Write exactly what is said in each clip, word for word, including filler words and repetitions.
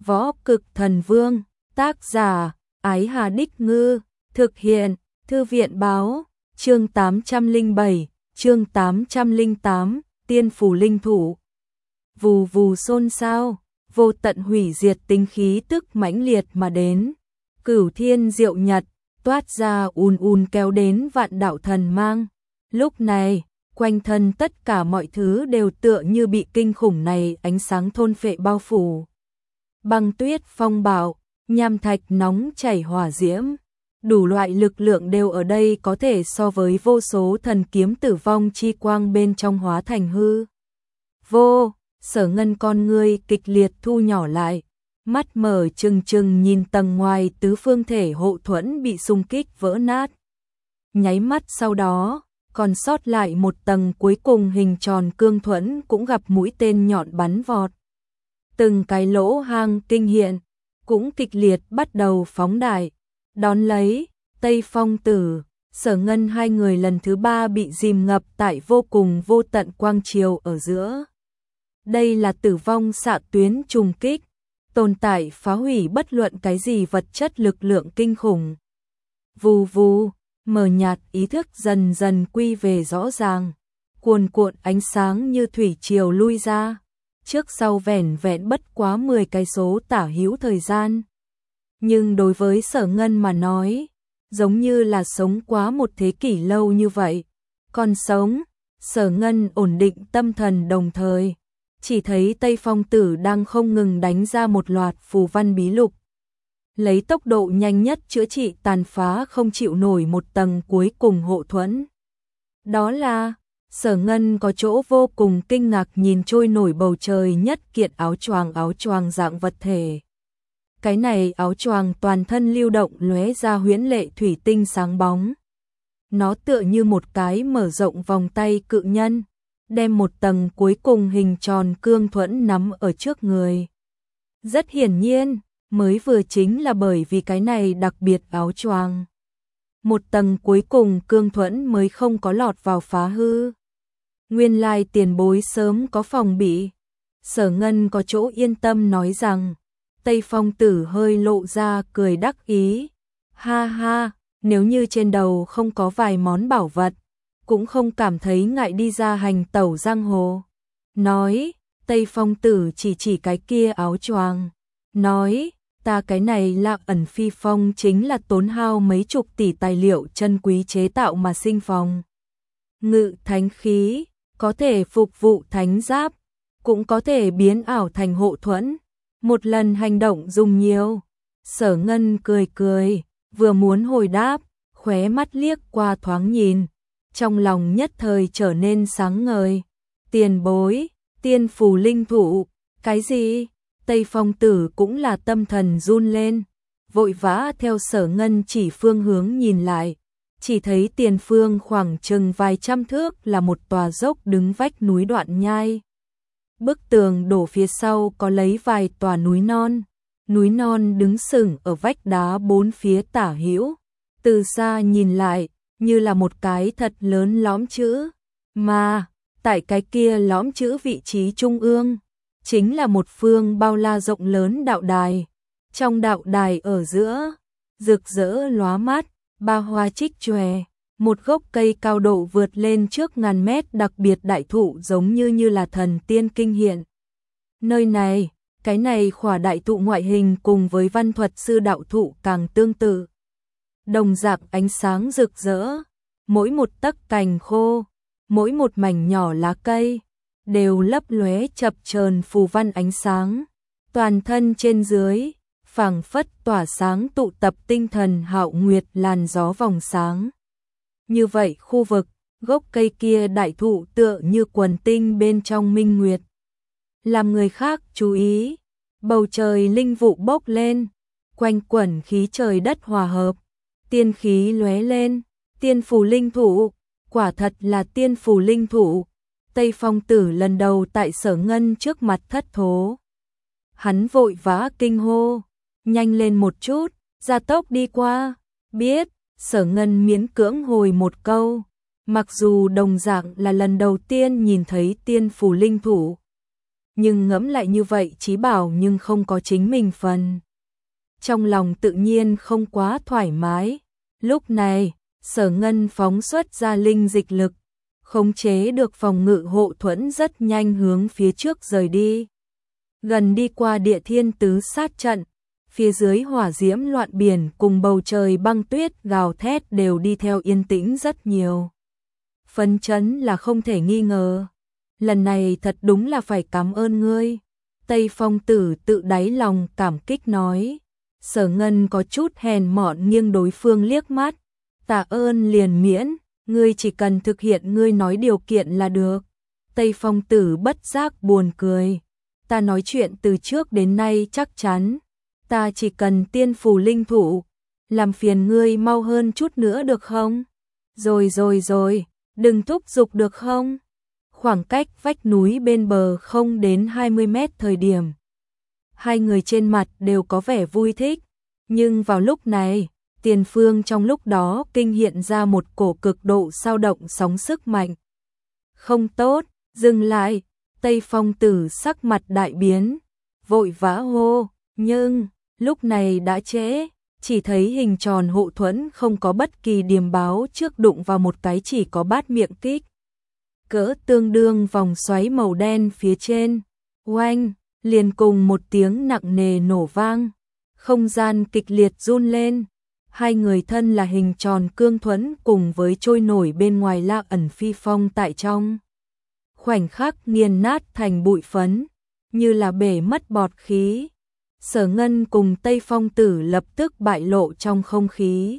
Võ Cực Thần Vương, tác giả, Ái Hà Đích Ngư, thực hiện, Thư viện báo, chương tám trăm lẻ bảy, chương tám trăm lẻ tám, Tiên Phủ Linh Thủ. Vù vù xôn xao, vô tận hủy diệt tinh khí tức mãnh liệt mà đến. Cửu thiên diệu nhật, toát ra ùn ùn kéo đến vạn đạo thần mang. Lúc này, quanh thân tất cả mọi thứ đều tựa như bị kinh khủng này ánh sáng thôn phệ bao phủ. Băng tuyết phong bạo, nham thạch nóng chảy hỏa diễm, đủ loại lực lượng đều ở đây có thể so với vô số thần kiếm tử vong chi quang bên trong hóa thành hư. Vô, Sở Ngân con ngươi kịch liệt thu nhỏ lại, mắt mở trừng trừng nhìn tầng ngoài tứ phương thể hộ thuẫn bị xung kích vỡ nát. Nháy mắt sau đó, còn sót lại một tầng cuối cùng hình tròn cương thuẫn cũng gặp mũi tên nhọn bắn vọt. Từng cái lỗ hang kinh hiện, cũng kịch liệt bắt đầu phóng đại. Đón lấy, Tây Phong Tử, Sở Ngân hai người lần thứ ba bị dìm ngập tại vô cùng vô tận quang chiều ở giữa. Đây là tử vong xạ tuyến trùng kích, tồn tại phá hủy bất luận cái gì vật chất lực lượng kinh khủng. Vù vù, mờ nhạt ý thức dần dần quy về rõ ràng, cuồn cuộn ánh sáng như thủy triều lui ra, trước sau vẻn vẹn bất quá mười cái số tả hữu thời gian. Nhưng đối với Sở Ngân mà nói, giống như là sống quá một thế kỷ lâu như vậy. Còn sống, Sở Ngân ổn định tâm thần đồng thời, chỉ thấy Tây Phong Tử đang không ngừng đánh ra một loạt phù văn bí lục. Lấy tốc độ nhanh nhất chữa trị tàn phá không chịu nổi một tầng cuối cùng hộ thuẫn. Đó là, Sở Ngân có chỗ vô cùng kinh ngạc nhìn trôi nổi bầu trời nhất kiện áo choàng áo choàng dạng vật thể. Cái này áo choàng toàn thân lưu động lóe ra huyễn lệ thủy tinh sáng bóng. Nó tựa như một cái mở rộng vòng tay cự nhân, đem một tầng cuối cùng hình tròn cương thuẫn nắm ở trước người. Rất hiển nhiên, mới vừa chính là bởi vì cái này đặc biệt áo choàng, một tầng cuối cùng cương thuẫn mới không có lọt vào phá hư. Nguyên lai tiền bối sớm có phòng bị. Sở Ngân có chỗ yên tâm nói rằng. Tây Phong Tử hơi lộ ra cười đắc ý. Ha ha, nếu như trên đầu không có vài món bảo vật, cũng không cảm thấy ngại đi ra hành tẩu giang hồ. Nói, Tây Phong Tử chỉ chỉ cái kia áo choàng. Nói, ta cái này Lạc Ẩn Phi Phong chính là tốn hao mấy chục tỷ tài liệu chân quý chế tạo mà sinh phòng. Ngự thánh khí, có thể phục vụ thánh giáp, cũng có thể biến ảo thành hộ thuẫn. Một lần hành động dùng nhiều. Sở Ngân cười cười, vừa muốn hồi đáp, khóe mắt liếc qua thoáng nhìn, trong lòng nhất thời trở nên sáng ngời. Tiền bối, tiên phù linh thủ, cái gì? Tây Phong Tử cũng là tâm thần run lên, vội vã theo Sở Ngân chỉ phương hướng nhìn lại, chỉ thấy tiền phương khoảng chừng vài trăm thước là một tòa dốc đứng vách núi đoạn nhai. Bức tường đổ phía sau có lấy vài tòa núi non, núi non đứng sừng ở vách đá bốn phía tả hữu, từ xa nhìn lại như là một cái thật lớn lõm chữ, mà tại cái kia lõm chữ vị trí trung ương chính là một phương bao la rộng lớn đạo đài. Trong đạo đài ở giữa, rực rỡ lóa mắt, ba hoa trích chòe, một gốc cây cao độ vượt lên trước ngàn mét đặc biệt đại thụ giống như như là thần tiên kinh hiện. Nơi này, cái này khỏa đại thụ ngoại hình cùng với văn thuật sư đạo thụ càng tương tự. Đồng dạng ánh sáng rực rỡ, mỗi một tấc cành khô, mỗi một mảnh nhỏ lá cây, đều lấp lóe chập chờn phù văn ánh sáng. Toàn thân trên dưới, phảng phất tỏa sáng tụ tập tinh thần hạo nguyệt làn gió vòng sáng. Như vậy khu vực, gốc cây kia đại thụ tựa như quần tinh bên trong minh nguyệt. Làm người khác chú ý, bầu trời linh vụ bốc lên, quanh quẩn khí trời đất hòa hợp, tiên khí lóe lên, tiên phù linh thủ, quả thật là tiên phù linh thủ. Tây Phong Tử lần đầu tại Sở Ngân trước mặt thất thố. Hắn vội vã kinh hô, nhanh lên một chút, gia tốc đi qua, biết. Sở Ngân miễn cưỡng hồi một câu, mặc dù đồng dạng là lần đầu tiên nhìn thấy tiên phù linh thủ, nhưng ngẫm lại như vậy chí bảo nhưng không có chính mình phần. Trong lòng tự nhiên không quá thoải mái. Lúc này, Sở Ngân phóng xuất ra linh dịch lực, khống chế được phòng ngự hộ thuẫn rất nhanh hướng phía trước rời đi. Gần đi qua Địa Thiên Tứ Sát trận, phía dưới hỏa diễm loạn biển cùng bầu trời băng tuyết gào thét đều đi theo yên tĩnh rất nhiều. Phấn chấn là không thể nghi ngờ. Lần này thật đúng là phải cảm ơn ngươi. Tây Phong Tử tự đáy lòng cảm kích nói. Sở Ngân có chút hèn mọn nghiêng đối phương liếc mắt. Tạ ơn liền miễn, ngươi chỉ cần thực hiện ngươi nói điều kiện là được. Tây Phong Tử bất giác buồn cười. Ta nói chuyện từ trước đến nay chắc chắn. Ta chỉ cần tiên phù linh thủ. Làm phiền ngươi mau hơn chút nữa được không? Rồi rồi rồi, đừng thúc giục được không? Khoảng cách vách núi bên bờ không đến hai mươi mét thời điểm. Hai người trên mặt đều có vẻ vui thích. Nhưng vào lúc này, tiền phương trong lúc đó kinh hiện ra một cổ cực độ sao động sóng sức mạnh. Không tốt, dừng lại. Tây Phong Tử sắc mặt đại biến, vội vã hô, nhưng lúc này đã trễ, chỉ thấy hình tròn hộ thuẫn không có bất kỳ điềm báo trước đụng vào một cái chỉ có bát miệng kích. Cỡ tương đương vòng xoáy màu đen phía trên, oanh, liền cùng một tiếng nặng nề nổ vang, không gian kịch liệt run lên. Hai người thân là hình tròn cương thuẫn cùng với trôi nổi bên ngoài La ẩn phi phong tại trong. Khoảnh khắc nghiền nát thành bụi phấn, như là bể mất bọt khí. Sở Ngân cùng Tây Phong Tử lập tức bại lộ trong không khí.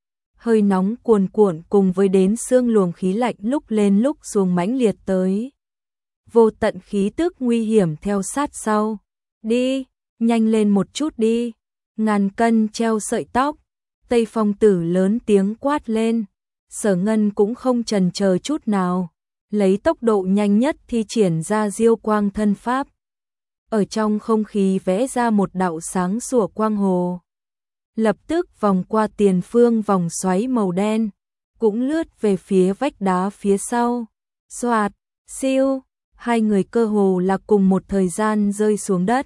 Hơi nóng cuồn cuộn cùng với đến xương luồng khí lạnh lúc lên lúc xuống mãnh liệt tới. Vô tận khí tức nguy hiểm theo sát sau. Đi, nhanh lên một chút đi. Ngàn cân treo sợi tóc. Tây Phong Tử lớn tiếng quát lên. Sở Ngân cũng không chần chờ chút nào. Lấy tốc độ nhanh nhất thi triển ra diêu quang thân pháp. Ở trong không khí vẽ ra một đạo sáng sủa quang hồ. Lập tức vòng qua tiền phương vòng xoáy màu đen, cũng lướt về phía vách đá phía sau. Xoạt, siêu, hai người cơ hồ là cùng một thời gian rơi xuống đất.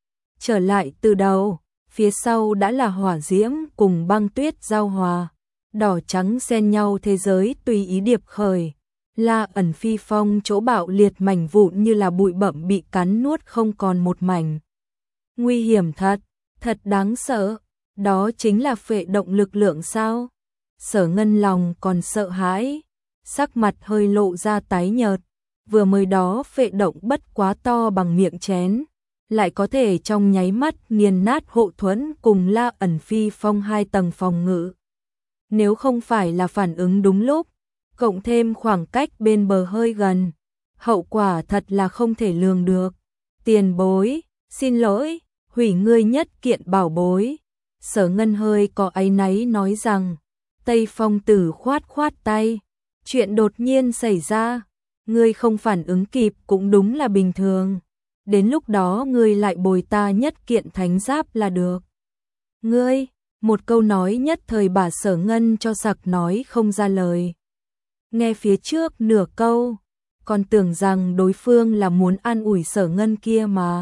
Trở lại từ đầu, phía sau đã là hỏa diễm cùng băng tuyết giao hòa, đỏ trắng xen nhau thế giới tùy ý điệp khởi. La ẩn phi phong chỗ bạo liệt mảnh vụn như là bụi bặm bị cắn nuốt không còn một mảnh. Nguy hiểm thật, thật đáng sợ, đó chính là phệ động lực lượng sao? Sở Ngân lòng còn sợ hãi, sắc mặt hơi lộ ra tái nhợt, vừa mới đó phệ động bất quá to bằng miệng chén, lại có thể trong nháy mắt nghiền nát hộ thuẫn cùng La ẩn phi phong hai tầng phòng ngự. Nếu không phải là phản ứng đúng lúc, cộng thêm khoảng cách bên bờ hơi gần, hậu quả thật là không thể lường được. Tiền bối, xin lỗi, hủy ngươi nhất kiện bảo bối. Sở Ngân hơi có áy náy nói rằng. Tây Phong Tử khoát khoát tay. Chuyện đột nhiên xảy ra, ngươi không phản ứng kịp cũng đúng là bình thường. Đến lúc đó ngươi lại bồi ta nhất kiện thánh giáp là được. Ngươi, một câu nói nhất thời bà Sở Ngân cho sặc nói không ra lời. Nghe phía trước nửa câu, còn tưởng rằng đối phương là muốn an ủi Sở Ngân kia mà.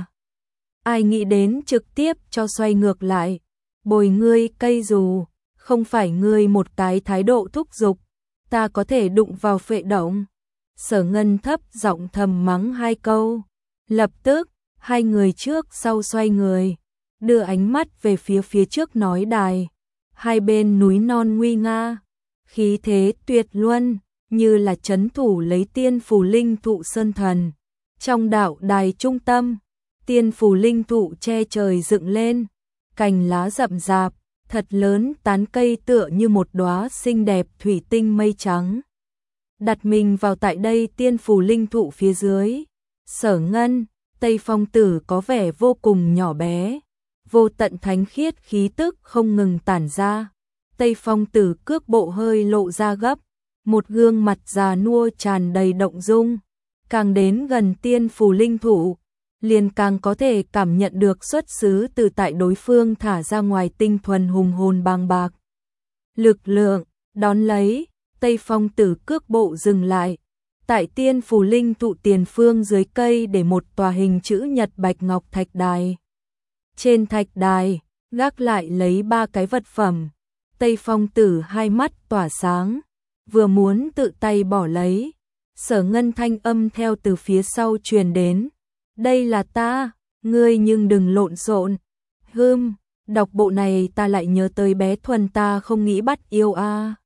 Ai nghĩ đến trực tiếp cho xoay ngược lại, bồi ngươi cây dù, không phải ngươi một cái thái độ thúc giục, ta có thể đụng vào phệ động. Sở Ngân thấp giọng thầm mắng hai câu, lập tức, hai người trước sau xoay người, đưa ánh mắt về phía phía trước nói đài, hai bên núi non nguy nga, khí thế tuyệt luân. Như là trấn thủ lấy tiên phù linh thụ sơn thần. Trong đạo đài trung tâm, tiên phù linh thụ che trời dựng lên, cành lá rậm rạp, thật lớn tán cây tựa như một đóa xinh đẹp thủy tinh mây trắng. Đặt mình vào tại đây tiên phù linh thụ phía dưới, Sở Ngân, Tây Phong Tử có vẻ vô cùng nhỏ bé, vô tận thánh khiết khí tức không ngừng tản ra. Tây Phong Tử cước bộ hơi lộ ra gấp, một gương mặt già nua tràn đầy động dung, càng đến gần tiên phù linh thủ, liền càng có thể cảm nhận được xuất xứ từ tại đối phương thả ra ngoài tinh thuần hùng hồn bàng bạc. Lực lượng, đón lấy, Tây Phong Tử cước bộ dừng lại, Tại Tiên Phù Linh tụ tiền phương dưới cây để một tòa hình chữ nhật bạch ngọc thạch đài. Trên thạch đài, gác lại lấy ba cái vật phẩm. Tây Phong Tử hai mắt tỏa sáng, vừa muốn tự tay bỏ lấy. Sở Ngân thanh âm theo từ phía sau truyền đến. Đây là ta, ngươi nhưng đừng lộn xộn. Hưm, đọc bộ này ta lại nhớ tới bé Thuần ta không nghĩ bắt yêu a. À.